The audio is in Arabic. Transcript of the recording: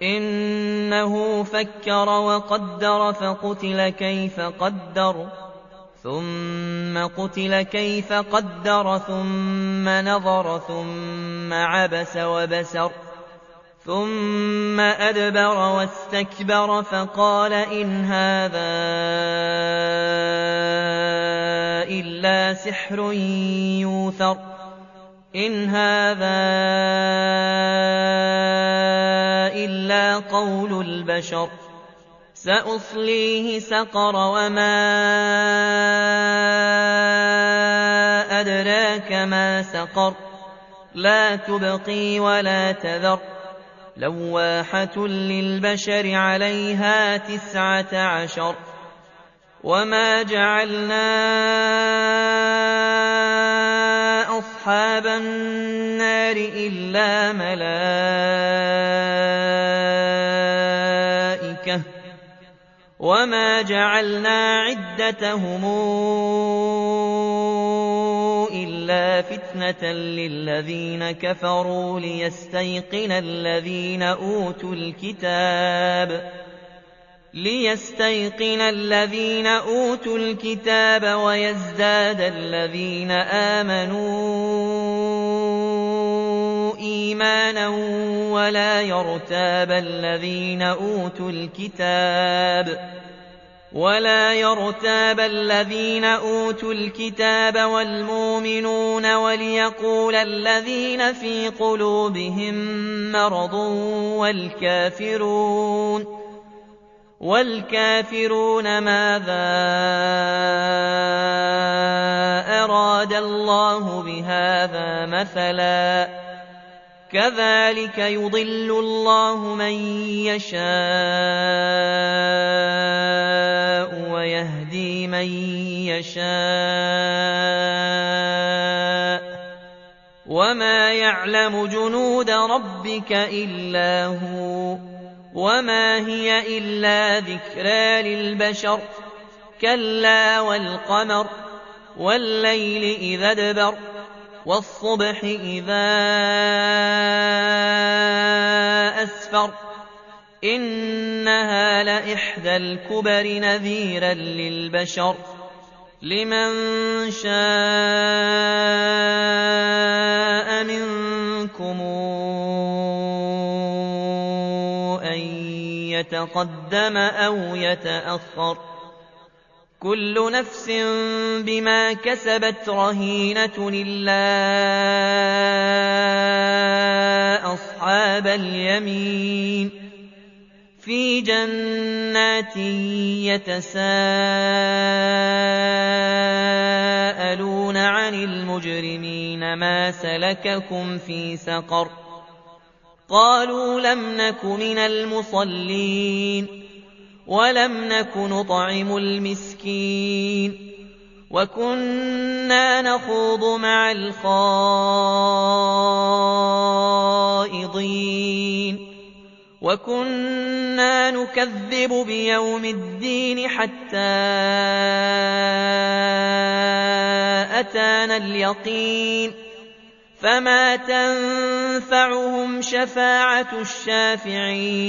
إنه فكر وقدر فقتل كيف قدر ثم قتل كيف قدر ثم نظر ثم عبس وبسر ثم أدبر واستكبر فقال إن هذا إلا سحر يؤثر إن هذا إلا قول البشر سأصليه سقر وما أدراك ما سقر لا تبقي ولا تذر لواحة للبشر عليها 19 وما جعلنا أصحاب النار إلا ملائكة وما جعلنا عدتهم إلا فتنة للذين كفروا ليستيقن الذين أوتوا الكتاب ويزداد الذين آمنوا إيمانا ولا يرتاب الذين أوتوا الكتاب والمؤمنون وليقول الذين في قلوبهم مرض والكافرون ماذا أراد الله بهذا مثلا كذلك يضل الله من يشاء ويهدي من يشاء وما يعلم جنود ربك إلا هو وما هي إلا ذكرى للبشر كلا والقمر والليل إذا ادبر والصبح إذا أسفر إنها لإحدى الكبر نذيرا للبشر لمن شاء منكم أن يتقدم أو يتأخر كل نفس بما كسبت رهينة إلا أصحاب اليمين في جنات يتساءلون عن المجرمين ما سلككم في سقر قالوا لم نك من المصلين ولم نك نطعم المسكين وكنا نخوض مع الخائضين وكنا نكذب بيوم الدين حتى أتانا اليقين فما تنفعهم شفاعة الشافعين